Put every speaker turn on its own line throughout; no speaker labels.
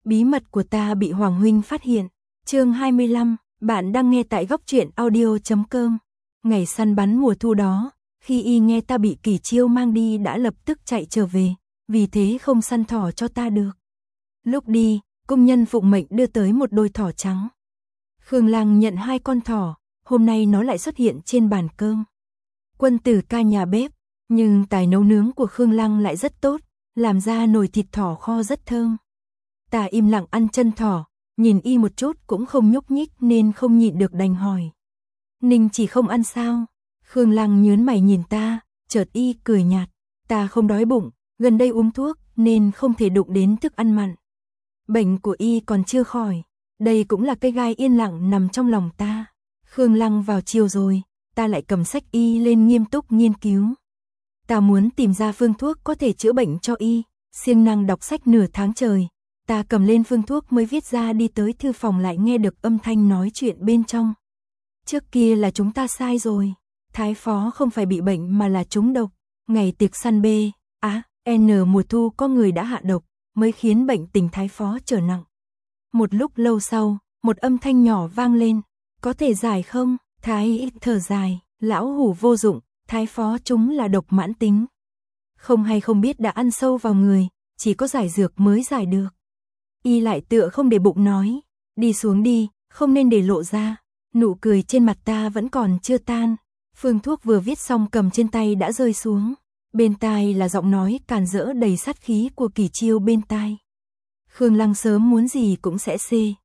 Bí mật của ta bị Hoàng huynh phát hiện. Chương 25, bạn đang nghe tại góc truyện audio.com. Ngày săn bắn mùa thu đó, khi y nghe ta bị Kỳ Chiêu mang đi đã lập tức chạy trở về, vì thế không săn thỏ cho ta được. Lúc đi, cung nhân phụng mệnh đưa tới một đôi thỏ trắng. Khương Lăng nhận 2 con thỏ, hôm nay nó lại xuất hiện trên bàn cơm. Quân tử ca nhà bếp, nhưng tài nấu nướng của Khương Lăng lại rất tốt, làm ra nồi thịt thỏ kho rất thơm. Ta im lặng ăn chân thỏ, nhìn y một chút cũng không nhúc nhích nên không nhịn được đành hỏi. Ninh chỉ không ăn sao? Khương Lăng nhớn mày nhìn ta, chợt y cười nhạt. Ta không đói bụng, gần đây uống thuốc nên không thể đụng đến thức ăn mặn. Bệnh của y còn chưa khỏi, đây cũng là cây gai yên lặng nằm trong lòng ta. Khương Lăng vào chiều rồi, ta lại cầm sách y lên nghiêm túc nghiên cứu. Ta muốn tìm ra phương thuốc có thể chữa bệnh cho y, siêng năng đọc sách nửa tháng trời. Ta cầm lên phương thuốc mới viết ra, đi tới thư phòng lại nghe được âm thanh nói chuyện bên trong. Trước kia là chúng ta sai rồi, Thái phó không phải bị bệnh mà là trúng độc. Ngày tiệc săn B, N mùa thu có người đã hạ độc, mới khiến bệnh tình Thái phó trở nặng. Một lúc lâu sau, một âm thanh nhỏ vang lên, có thể giải không? Thái thở dài, lão hủ vô dụng, Thái phó chúng là độc mãn tính. Không hay không biết đã ăn sâu vào người, chỉ có giải dược mới giải được. Y lại tựa không để bụng nói, đi xuống đi, không nên để lộ ra. Nụ cười trên mặt ta vẫn còn chưa tan. Phương thuốc vừa viết xong cầm trên tay đã rơi xuống. Bên tai là giọng nói càn rỡ đầy sát khí của Kỳ Chiêu bên tai. Khương Lăng sớm muốn gì cũng sẽ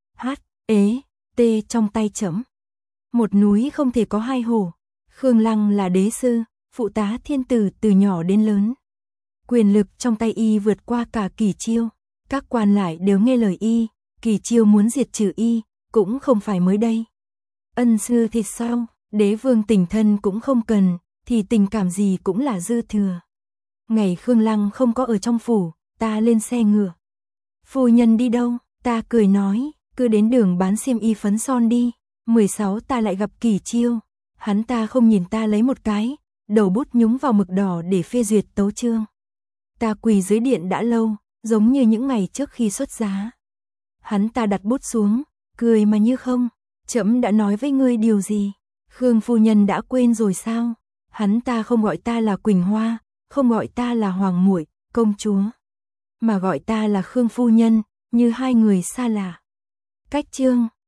T trong tay chấm. Một núi không thể có 2 hổ. Khương Lăng là đế sư, phụ tá thiên tử từ nhỏ đến lớn. Quyền lực trong tay y vượt qua cả Kỳ Chiêu. Các quan lại đều nghe lời y, Kỳ Chiêu muốn diệt trừ y, cũng không phải mới đây. Ân sư thì sao, đế vương tình thân cũng không cần, thì tình cảm gì cũng là dư thừa. Ngày Khương Lăng không có ở trong phủ, ta lên xe ngựa. Phu nhân đi đâu? Ta cười nói, cứ đến đường bán xiêm y phấn son đi. 16 ta lại gặp Kỳ Chiêu, hắn ta không nhìn ta lấy một cái, đầu bút nhúng vào mực đỏ để phê duyệt tấu chương. Ta quỳ dưới điện đã lâu, giống như những ngày trước khi xuất giá. Hắn ta đặt bút xuống, cười mà như không, trẫm đã nói với ngươi điều gì? Khương phu nhân đã quên rồi sao? Hắn ta không gọi ta là Quỳnh Hoa, không gọi ta là Hoàng muội, công chúa, mà gọi ta là Khương phu nhân, như hai người xa lạ. Cách chương,